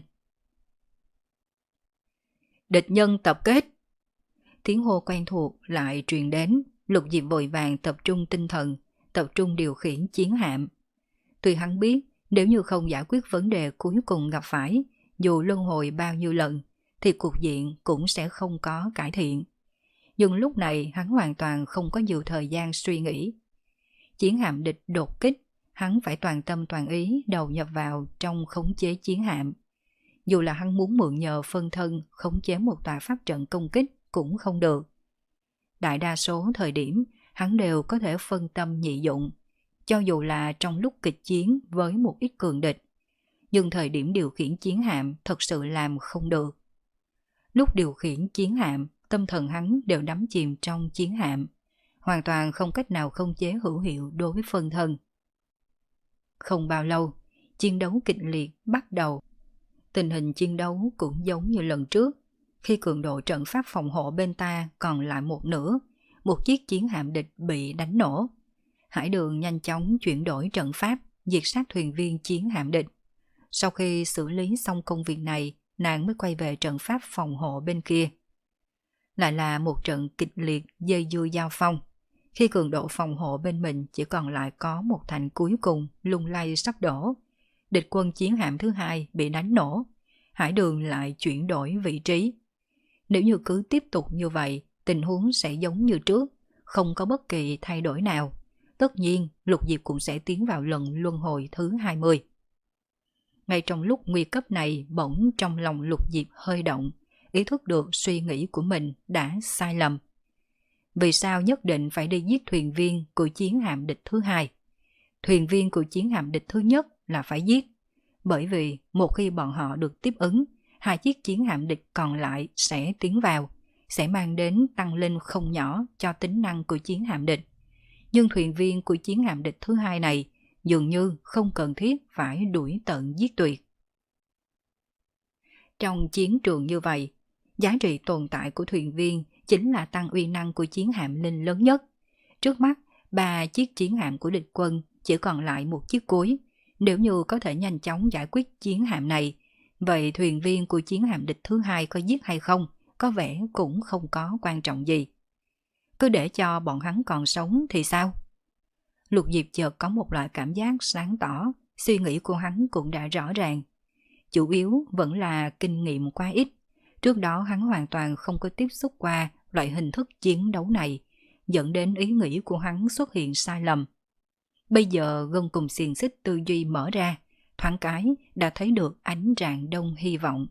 Địch nhân tập kết. Tiếng hô quen thuộc lại truyền đến. Lục Diệp vội vàng tập trung tinh thần, tập trung điều khiển chiến hạm. Tuy hắn biết nếu như không giải quyết vấn đề cuối cùng gặp phải, dù luân hồi bao nhiêu lần, thì cục diện cũng sẽ không có cải thiện. Nhưng lúc này hắn hoàn toàn không có nhiều thời gian suy nghĩ. Chiến hạm địch đột kích, hắn phải toàn tâm toàn ý đầu nhập vào trong khống chế chiến hạm. Dù là hắn muốn mượn nhờ phân thân khống chế một tòa pháp trận công kích cũng không được. Đại đa số thời điểm hắn đều có thể phân tâm nhị dụng, cho dù là trong lúc kịch chiến với một ít cường địch. Nhưng thời điểm điều khiển chiến hạm thật sự làm không được. Lúc điều khiển chiến hạm, tâm thần hắn đều đắm chìm trong chiến hạm, hoàn toàn không cách nào khống chế hữu hiệu đối với phân thân. Không bao lâu, chiến đấu kịch liệt bắt đầu. Tình hình chiến đấu cũng giống như lần trước. Khi cường độ trận pháp phòng hộ bên ta còn lại một nửa, một chiếc chiến hạm địch bị đánh nổ. Hải Đường nhanh chóng chuyển đổi trận pháp, diệt sát thuyền viên chiến hạm địch. Sau khi xử lý xong công việc này, nàng mới quay về trận pháp phòng hộ bên kia. Lại là một trận kịch liệt dây dưa giao phong. Khi cường độ phòng hộ bên mình chỉ còn lại có một thành cuối cùng lung lay sắp đổ, địch quân chiến hạm thứ hai bị đánh nổ. Hải Đường lại chuyển đổi vị trí. Nếu như cứ tiếp tục như vậy, tình huống sẽ giống như trước, không có bất kỳ thay đổi nào. Tất nhiên, Lục Diệp cũng sẽ tiến vào lần luân hồi thứ hai mươi. Ngay trong lúc nguy cấp này, bỗng trong lòng Lục Diệp hơi động, ý thức được suy nghĩ của mình đã sai lầm. Vì sao nhất định phải đi giết thuyền viên của chiến hạm địch thứ hai? Thuyền viên của chiến hạm địch thứ nhất là phải giết, bởi vì một khi bọn họ được tiếp ứng, hai chiếc chiến hạm địch còn lại sẽ tiến vào, sẽ mang đến tăng lên không nhỏ cho tính năng của chiến hạm địch. Nhưng thuyền viên của chiến hạm địch thứ hai này dường như không cần thiết phải đuổi tận giết tuyệt. Trong chiến trường như vậy, giá trị tồn tại của thuyền viên chính là tăng uy năng của chiến hạm linh lớn nhất. Trước mắt, ba chiếc chiến hạm của địch quân chỉ còn lại một chiếc cuối. Nếu như có thể nhanh chóng giải quyết chiến hạm này, vậy thuyền viên của chiến hạm địch thứ hai có giết hay không, có vẻ cũng không có quan trọng gì. Cứ để cho bọn hắn còn sống thì sao? Lục Diệp chợt có một loại cảm giác sáng tỏ, suy nghĩ của hắn cũng đã rõ ràng. Chủ yếu vẫn là kinh nghiệm quá ít. Trước đó hắn hoàn toàn không có tiếp xúc qua loại hình thức chiến đấu này, dẫn đến ý nghĩ của hắn xuất hiện sai lầm. Bây giờ gân cùng xiềng xích tư duy mở ra, thoáng cái đã thấy được ánh rạng đông hy vọng.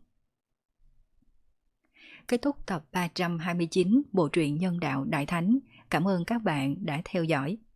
Kết thúc tập ba trăm hai mươi chín bộ truyện Nhân đạo Đại Thánh. Cảm ơn các bạn đã theo dõi.